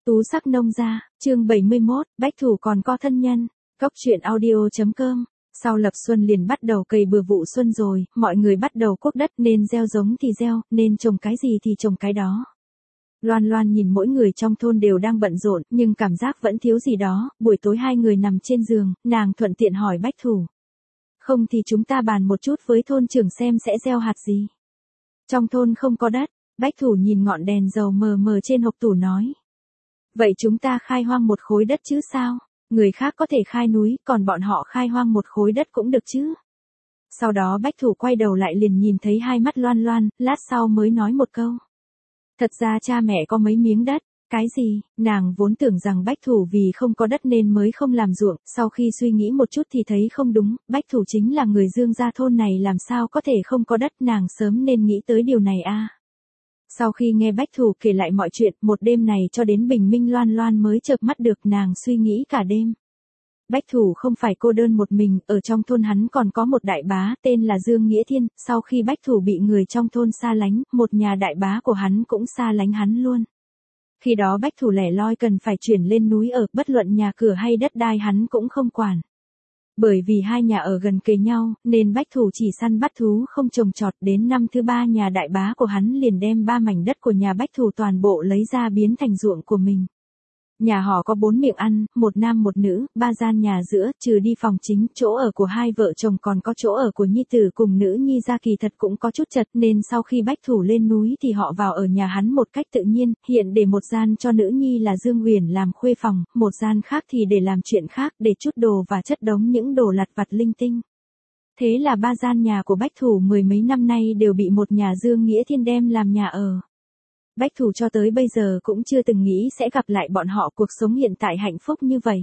Tú sắc nông gia, chương 71, Bách Thủ còn có thân nhân. Cốc truyện audio.com. Sau lập xuân liền bắt đầu cày bừa vụ xuân rồi, mọi người bắt đầu cuốc đất, nên gieo giống thì gieo, nên trồng cái gì thì trồng cái đó. Loan Loan nhìn mỗi người trong thôn đều đang bận rộn, nhưng cảm giác vẫn thiếu gì đó. Buổi tối hai người nằm trên giường, nàng thuận tiện hỏi Bách Thủ. Không thì chúng ta bàn một chút với thôn trưởng xem sẽ gieo hạt gì. Trong thôn không có đất. Bách Thủ nhìn ngọn đèn dầu mờ mờ trên hộc tủ nói. Vậy chúng ta khai hoang một khối đất chứ sao? Người khác có thể khai núi, còn bọn họ khai hoang một khối đất cũng được chứ. Sau đó Bách Thủ quay đầu lại liền nhìn thấy hai mắt Loan Loan, lát sau mới nói một câu. Thật ra cha mẹ có mấy miếng đất. Cái gì? Nàng vốn tưởng rằng Bách Thủ vì không có đất nên mới không làm ruộng, sau khi suy nghĩ một chút thì thấy không đúng, Bách Thủ chính là người Dương gia thôn này làm sao có thể không có đất, nàng sớm nên nghĩ tới điều này a. Sau khi nghe Bách Thủ kể lại mọi chuyện, một đêm này cho đến bình minh Loan Loan mới chợp mắt được, nàng suy nghĩ cả đêm. Bách Thủ không phải cô đơn một mình, ở trong thôn hắn còn có một đại bá, tên là Dương Nghĩa Thiên, sau khi Bách Thủ bị người trong thôn xa lánh, một nhà đại bá của hắn cũng xa lánh hắn luôn. Khi đó Bách Thủ lẻ loi cần phải chuyển lên núi ở, bất luận nhà cửa hay đất đai hắn cũng không quản. Bởi vì hai nhà ở gần kề nhau, nên Bách Thủ chỉ săn bắt thú không trồng trọt, đến năm thứ ba nhà đại bá của hắn liền đem 3 mảnh đất của nhà Bách Thủ toàn bộ lấy ra biến thành ruộng của mình. Nhà họ có 4 miệng ăn, một nam một nữ, 3 gian nhà giữa, trừ đi phòng chính, chỗ ở của hai vợ chồng còn có chỗ ở của nhi tử cùng nữ nhi ra kỳ thật cũng có chút chật, nên sau khi Bách Thủ lên núi thì họ vào ở nhà hắn một cách tự nhiên, hiện để một gian cho nữ nhi là Dương Uyển làm khuê phòng, một gian khác thì để làm chuyện khác, để chút đồ và chất đống những đồ lặt vặt linh tinh. Thế là 3 gian nhà của Bách Thủ mười mấy năm nay đều bị một nhà Dương Nghĩa Thiên đem làm nhà ở. Bách Thủ cho tới bây giờ cũng chưa từng nghĩ sẽ gặp lại bọn họ cuộc sống hiện tại hạnh phúc như vậy.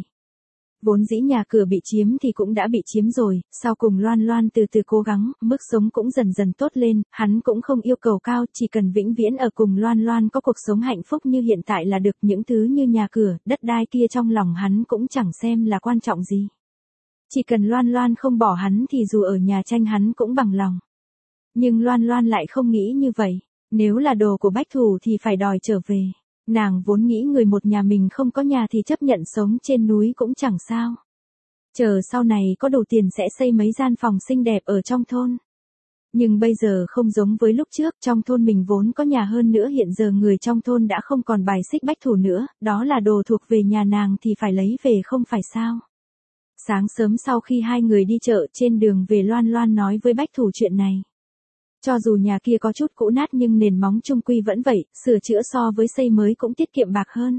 Vốn dĩ nhà cửa bị chiếm thì cũng đã bị chiếm rồi, sau cùng Loan Loan từ từ cố gắng, mức sống cũng dần dần tốt lên, hắn cũng không yêu cầu cao, chỉ cần vĩnh viễn ở cùng Loan Loan có cuộc sống hạnh phúc như hiện tại là được, những thứ như nhà cửa, đất đai kia trong lòng hắn cũng chẳng xem là quan trọng gì. Chỉ cần Loan Loan không bỏ hắn thì dù ở nhà tranh hắn cũng bằng lòng. Nhưng Loan Loan lại không nghĩ như vậy. Nếu là đồ của Bách Thủ thì phải đòi trở về. Nàng vốn nghĩ người một nhà mình không có nhà thì chấp nhận sống trên núi cũng chẳng sao. Chờ sau này có đủ tiền sẽ xây mấy gian phòng xinh đẹp ở trong thôn. Nhưng bây giờ không giống với lúc trước, trong thôn mình vốn có nhà, hơn nữa hiện giờ người trong thôn đã không còn bài xích Bách Thủ nữa, đó là đồ thuộc về nhà nàng thì phải lấy về không phải sao. Sáng sớm sau khi hai người đi chợ, trên đường về Loan Loan nói với Bách Thủ chuyện này. Cho dù nhà kia có chút cũ nát nhưng nền móng chung quy vẫn vậy, sửa chữa so với xây mới cũng tiết kiệm bạc hơn.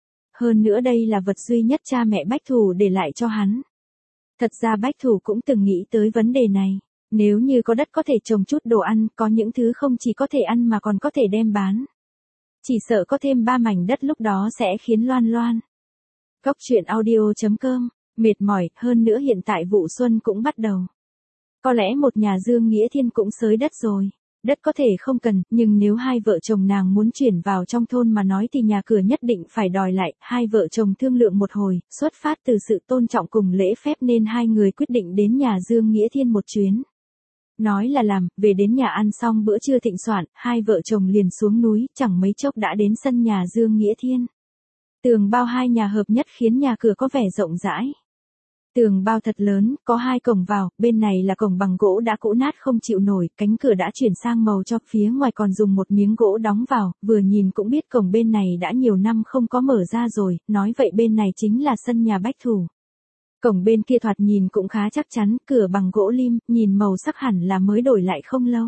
Hơn nữa đây là vật duy nhất cha mẹ Bách Thủ để lại cho hắn. Thật ra Bách Thủ cũng từng nghĩ tới vấn đề này. Nếu như có đất có thể trồng chút đồ ăn, có những thứ không chỉ có thể ăn mà còn có thể đem bán. Chỉ sợ có thêm 3 mảnh đất lúc đó sẽ khiến Loan Loan. Cốc truyện audio.com, mệt mỏi, hơn nữa hiện tại vụ xuân cũng bắt đầu. Có lẽ một nhà Dương Nghĩa Thiên cũng xới đất rồi. Đất có thể không cần, nhưng nếu hai vợ chồng nàng muốn chuyển vào trong thôn mà nói thì nhà cửa nhất định phải đòi lại. Hai vợ chồng thương lượng một hồi, xuất phát từ sự tôn trọng cùng lễ phép nên hai người quyết định đến nhà Dương Nghĩa Thiên một chuyến. Nói là làm, về đến nhà ăn xong bữa trưa thịnh soạn, hai vợ chồng liền xuống núi, chẳng mấy chốc đã đến sân nhà Dương Nghĩa Thiên. Tường bao hai nhà hợp nhất khiến nhà cửa có vẻ rộng rãi. Tường bao thật lớn, có 2 cổng vào, bên này là cổng bằng gỗ đã cũ nát không chịu nổi, cánh cửa đã chuyển sang màu cho, phía ngoài còn dùng một miếng gỗ đóng vào, vừa nhìn cũng biết cổng bên này đã nhiều năm không có mở ra rồi, nói vậy bên này chính là sân nhà Bách Thủ. Cổng bên kia thoạt nhìn cũng khá chắc chắn, cửa bằng gỗ lim, nhìn màu sắc hẳn là mới đổi lại không lâu.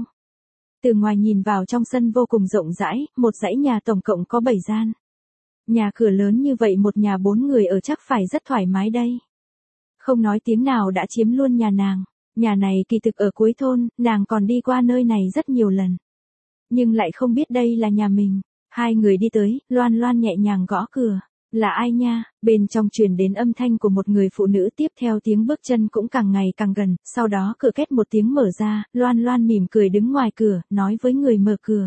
Từ ngoài nhìn vào trong sân vô cùng rộng rãi, một dãy nhà tổng cộng có 7 gian. Nhà cửa lớn như vậy một nhà 4 người ở chắc phải rất thoải mái đây. Không nói tiếng nào đã chiếm luôn nhà nàng. Nhà này kỳ thực ở cuối thôn, nàng còn đi qua nơi này rất nhiều lần. Nhưng lại không biết đây là nhà mình. Hai người đi tới, Loan Loan nhẹ nhàng gõ cửa. Là ai nha? Bên trong truyền đến âm thanh của một người phụ nữ, tiếp theo tiếng bước chân cũng càng ngày càng gần. Sau đó cửa két một tiếng mở ra, Loan Loan mỉm cười đứng ngoài cửa, nói với người mở cửa.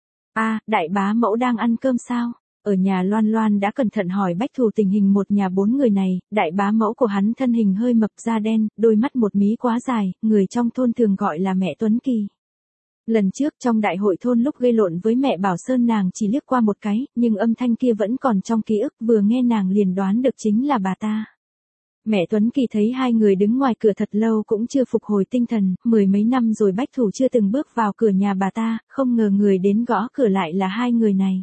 Đại bá mẫu đang ăn cơm sao? Ở nhà Loan Loan đã cẩn thận hỏi Bách Thủ tình hình một nhà 4 người này, đại bá mẫu của hắn thân hình hơi mập, da đen, đôi mắt một mí quá dài, người trong thôn thường gọi là mẹ Tuấn Kỳ. Lần trước trong đại hội thôn lúc gây lộn với mẹ Bảo Sơn nàng chỉ liếc qua một cái, nhưng âm thanh kia vẫn còn trong ký ức, vừa nghe nàng liền đoán được chính là bà ta. Mẹ Tuấn Kỳ thấy hai người đứng ngoài cửa thật lâu cũng chưa phục hồi tinh thần, mười mấy năm rồi Bách Thủ chưa từng bước vào cửa nhà bà ta, không ngờ người đến gõ cửa lại là hai người này.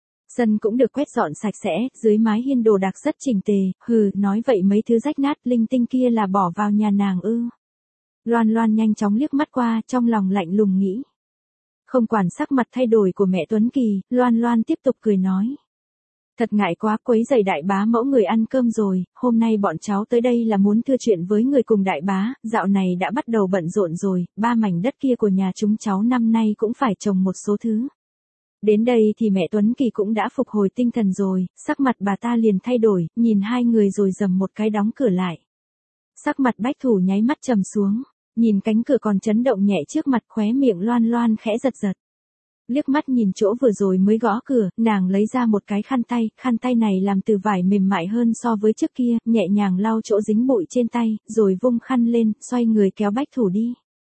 Sân cũng được quét dọn sạch sẽ, dưới mái hiên đồ đạc rất chỉnh tề, nói vậy mấy thứ rách nát linh tinh kia là bỏ vào nhà nàng ư. Loan Loan nhanh chóng liếc mắt qua, trong lòng lạnh lùng nghĩ. Không quản sắc mặt thay đổi của mẹ Tuấn Kỳ, Loan Loan tiếp tục cười nói. Thật ngại quá, quấy rầy đại bá mẫu người ăn cơm rồi, hôm nay bọn cháu tới đây là muốn thưa chuyện với người cùng đại bá, dạo này đã bắt đầu bận rộn rồi, 3 mảnh đất kia của nhà chúng cháu năm nay cũng phải trồng một số thứ. Đến đây thì mẹ Tuấn Kỳ cũng đã phục hồi tinh thần rồi, sắc mặt bà ta liền thay đổi, nhìn hai người rồi rầm một cái đóng cửa lại. Sắc mặt Bách Thủ nháy mắt trầm xuống, nhìn cánh cửa còn chấn động nhẹ trước mặt, khóe miệng Loan Loan khẽ giật giật. Liếc mắt nhìn chỗ vừa rồi mới gõ cửa, nàng lấy ra một cái khăn tay này làm từ vải mềm mại hơn so với trước kia, nhẹ nhàng lau chỗ dính bụi trên tay, rồi vung khăn lên, xoay người kéo Bách Thủ đi.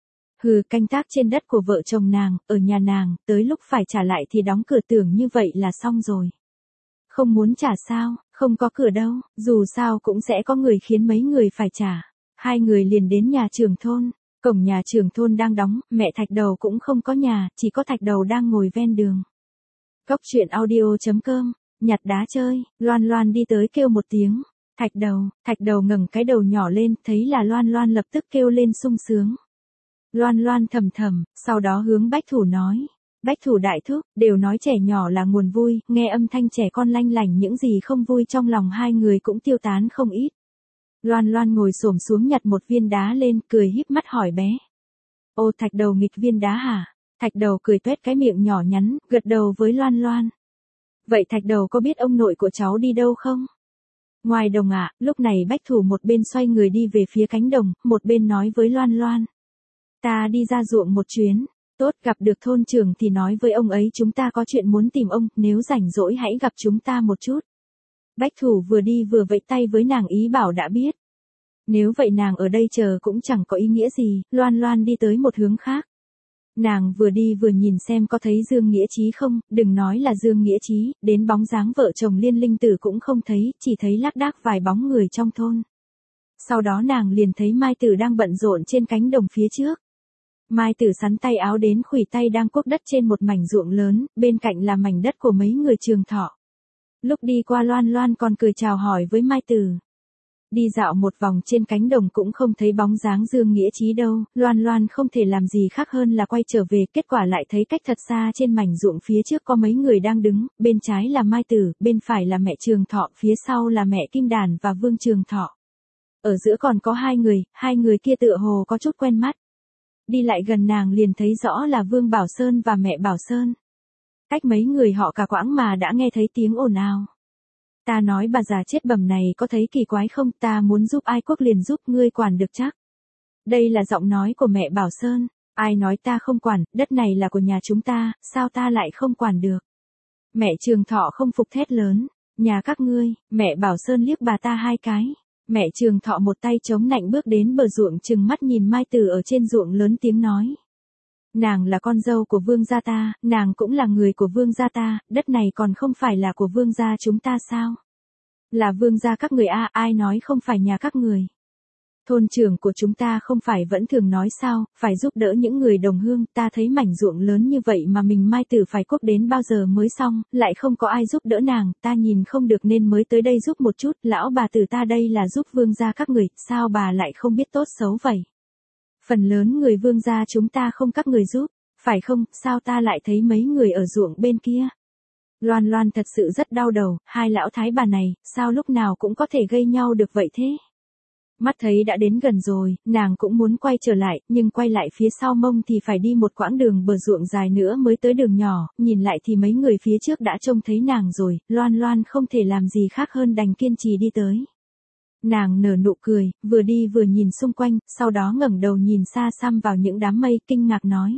Canh tác trên đất của vợ chồng nàng, ở nhà nàng, tới lúc phải trả lại thì đóng cửa, tưởng như vậy là xong rồi. Không muốn trả sao, không có cửa đâu, dù sao cũng sẽ có người khiến mấy người phải trả. Hai người liền đến nhà trưởng thôn, cổng nhà trưởng thôn đang đóng, mẹ Thạch Đầu cũng không có nhà, chỉ có Thạch Đầu đang ngồi ven đường. Cốc truyện audio.com, nhặt đá chơi, Loan Loan đi tới kêu một tiếng. Thạch Đầu ngẩng cái đầu nhỏ lên, thấy là Loan Loan lập tức kêu lên sung sướng. Loan Loan thầm thầm, sau đó hướng Bách Thủ nói. Bách Thủ đại thúc, đều nói trẻ nhỏ là nguồn vui, nghe âm thanh trẻ con lanh lảnh, những gì không vui trong lòng hai người cũng tiêu tán không ít. Loan Loan ngồi xổm xuống nhặt một viên đá lên, cười híp mắt hỏi bé. Ô, Thạch Đầu nghịch viên đá hả? Thạch Đầu cười tuét cái miệng nhỏ nhắn, gật đầu với Loan Loan. Vậy Thạch Đầu có biết ông nội của cháu đi đâu không? Ngoài đồng ạ. Lúc này Bách Thủ một bên xoay người đi về phía cánh đồng, một bên nói với Loan Loan. Ta đi ra ruộng một chuyến. Tốt, gặp được thôn trưởng thì nói với ông ấy chúng ta có chuyện muốn tìm ông, nếu rảnh rỗi hãy gặp chúng ta một chút. Bách Thủ vừa đi vừa vẫy tay với nàng ý bảo đã biết. Nếu vậy nàng ở đây chờ cũng chẳng có ý nghĩa gì, Loan Loan đi tới một hướng khác. Nàng vừa đi vừa nhìn xem có thấy Dương Nghĩa Chí không, đừng nói là Dương Nghĩa Chí, đến bóng dáng vợ chồng Liên Linh Tử cũng không thấy, chỉ thấy lác đác vài bóng người trong thôn. Sau đó nàng liền thấy Mai Tử đang bận rộn trên cánh đồng phía trước. Mai Tử sắn tay áo đến khuỷu tay đang cuốc đất trên một mảnh ruộng lớn, bên cạnh là mảnh đất của mấy người Trường Thọ. Lúc đi qua Loan Loan còn cười chào hỏi với Mai Tử. Đi dạo một vòng trên cánh đồng cũng không thấy bóng dáng Dương Nghĩa Chí đâu, Loan Loan không thể làm gì khác hơn là quay trở về, kết quả lại thấy cách thật xa trên mảnh ruộng phía trước có mấy người đang đứng, bên trái là Mai Tử, bên phải là mẹ Trường Thọ, phía sau là mẹ Kim Đàn và Vương Trường Thọ. Ở giữa còn có hai người kia tựa hồ có chút quen mắt. Đi lại gần nàng liền thấy rõ là Vương Bảo Sơn và mẹ Bảo Sơn. Cách mấy người họ cả quãng mà đã nghe thấy tiếng ồn ào. Ta nói bà già chết bầm này có thấy kỳ quái không, ta muốn giúp ai quốc liền giúp, ngươi quản được chắc. Đây là giọng nói của mẹ Bảo Sơn, ai nói ta không quản, đất này là của nhà chúng ta, sao ta lại không quản được. Mẹ Trường Thọ không phục thét lớn, nhà các ngươi, mẹ Bảo Sơn liếc bà ta hai cái. Mẹ Trường Thọ một tay chống nạnh bước đến bờ ruộng trừng mắt nhìn Mai Tử ở trên ruộng lớn tiếng nói. Nàng là con dâu của vương gia ta, nàng cũng là người của vương gia ta, đất này còn không phải là của vương gia chúng ta sao? Là vương gia các người a, ai nói không phải nhà các người? Thôn trưởng của chúng ta không phải vẫn thường nói sao, phải giúp đỡ những người đồng hương, ta thấy mảnh ruộng lớn như vậy mà mình Mai Tử phải cuốc đến bao giờ mới xong, lại không có ai giúp đỡ nàng, ta nhìn không được nên mới tới đây giúp một chút, lão bà tử ta đây là giúp vương gia các người, sao bà lại không biết tốt xấu vậy? Phần lớn người vương gia chúng ta không các người giúp, phải không, sao ta lại thấy mấy người ở ruộng bên kia? Loan Loan thật sự rất đau đầu, hai lão thái bà này, sao lúc nào cũng có thể gây nhau được vậy thế? Mắt thấy đã đến gần rồi, nàng cũng muốn quay trở lại, nhưng quay lại phía sau mông thì phải đi một quãng đường bờ ruộng dài nữa mới tới đường nhỏ, nhìn lại thì mấy người phía trước đã trông thấy nàng rồi, Loan Loan không thể làm gì khác hơn đành kiên trì đi tới. Nàng nở nụ cười, vừa đi vừa nhìn xung quanh, sau đó ngẩng đầu nhìn xa xăm vào những đám mây, kinh ngạc nói.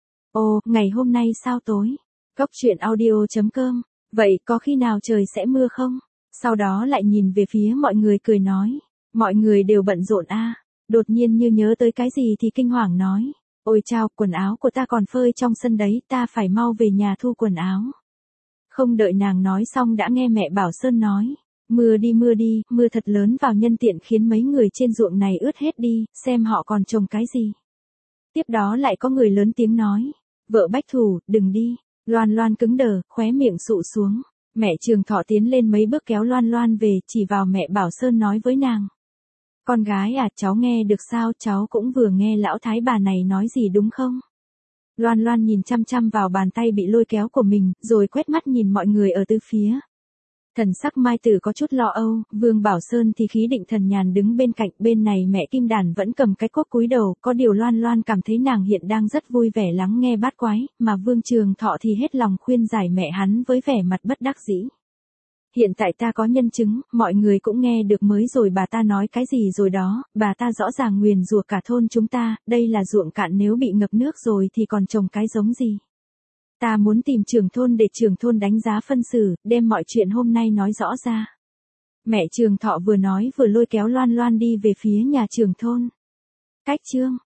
Ồ, ngày hôm nay sao tối? Cốc truyện audio.com, vậy có khi nào trời sẽ mưa không? Sau đó lại nhìn về phía mọi người cười nói. Mọi người đều bận rộn a. Đột nhiên như nhớ tới cái gì thì kinh hoàng nói. Ôi chao, quần áo của ta còn phơi trong sân đấy, ta phải mau về nhà thu quần áo. Không đợi nàng nói xong đã nghe mẹ Bảo Sơn nói. Mưa đi, mưa thật lớn vào nhân tiện khiến mấy người trên ruộng này ướt hết đi, xem họ còn trồng cái gì. Tiếp đó lại có người lớn tiếng nói. Vợ Bách Thủ, đừng đi. Loan Loan cứng đờ, khóe miệng sụ xuống. Mẹ Trường Thọ tiến lên mấy bước kéo Loan Loan về, chỉ vào mẹ Bảo Sơn nói với nàng. Con gái à, cháu nghe được sao, cháu cũng vừa nghe lão thái bà này nói gì đúng không? Loan Loan nhìn chăm chăm vào bàn tay bị lôi kéo của mình, rồi quét mắt nhìn mọi người ở tứ phía. Thần sắc Mai Tử có chút lo âu, Vương Bảo Sơn thì khí định thần nhàn đứng bên cạnh, bên này mẹ Kim Đàn vẫn cầm cái cốt cúi đầu, có điều Loan Loan cảm thấy nàng hiện đang rất vui vẻ lắng nghe bát quái, mà Vương Trường Thọ thì hết lòng khuyên giải mẹ hắn với vẻ mặt bất đắc dĩ. Hiện tại ta có nhân chứng, mọi người cũng nghe được mới rồi, bà ta nói cái gì rồi đó, bà ta rõ ràng nguyền rủa cả thôn chúng ta, đây là ruộng cạn, nếu bị ngập nước rồi thì còn trồng cái giống gì. Ta muốn tìm trưởng thôn để trưởng thôn đánh giá phân xử, đem mọi chuyện hôm nay nói rõ ra. Mẹ Trường Thọ vừa nói vừa lôi kéo Loan Loan đi về phía nhà trưởng thôn. Cách chương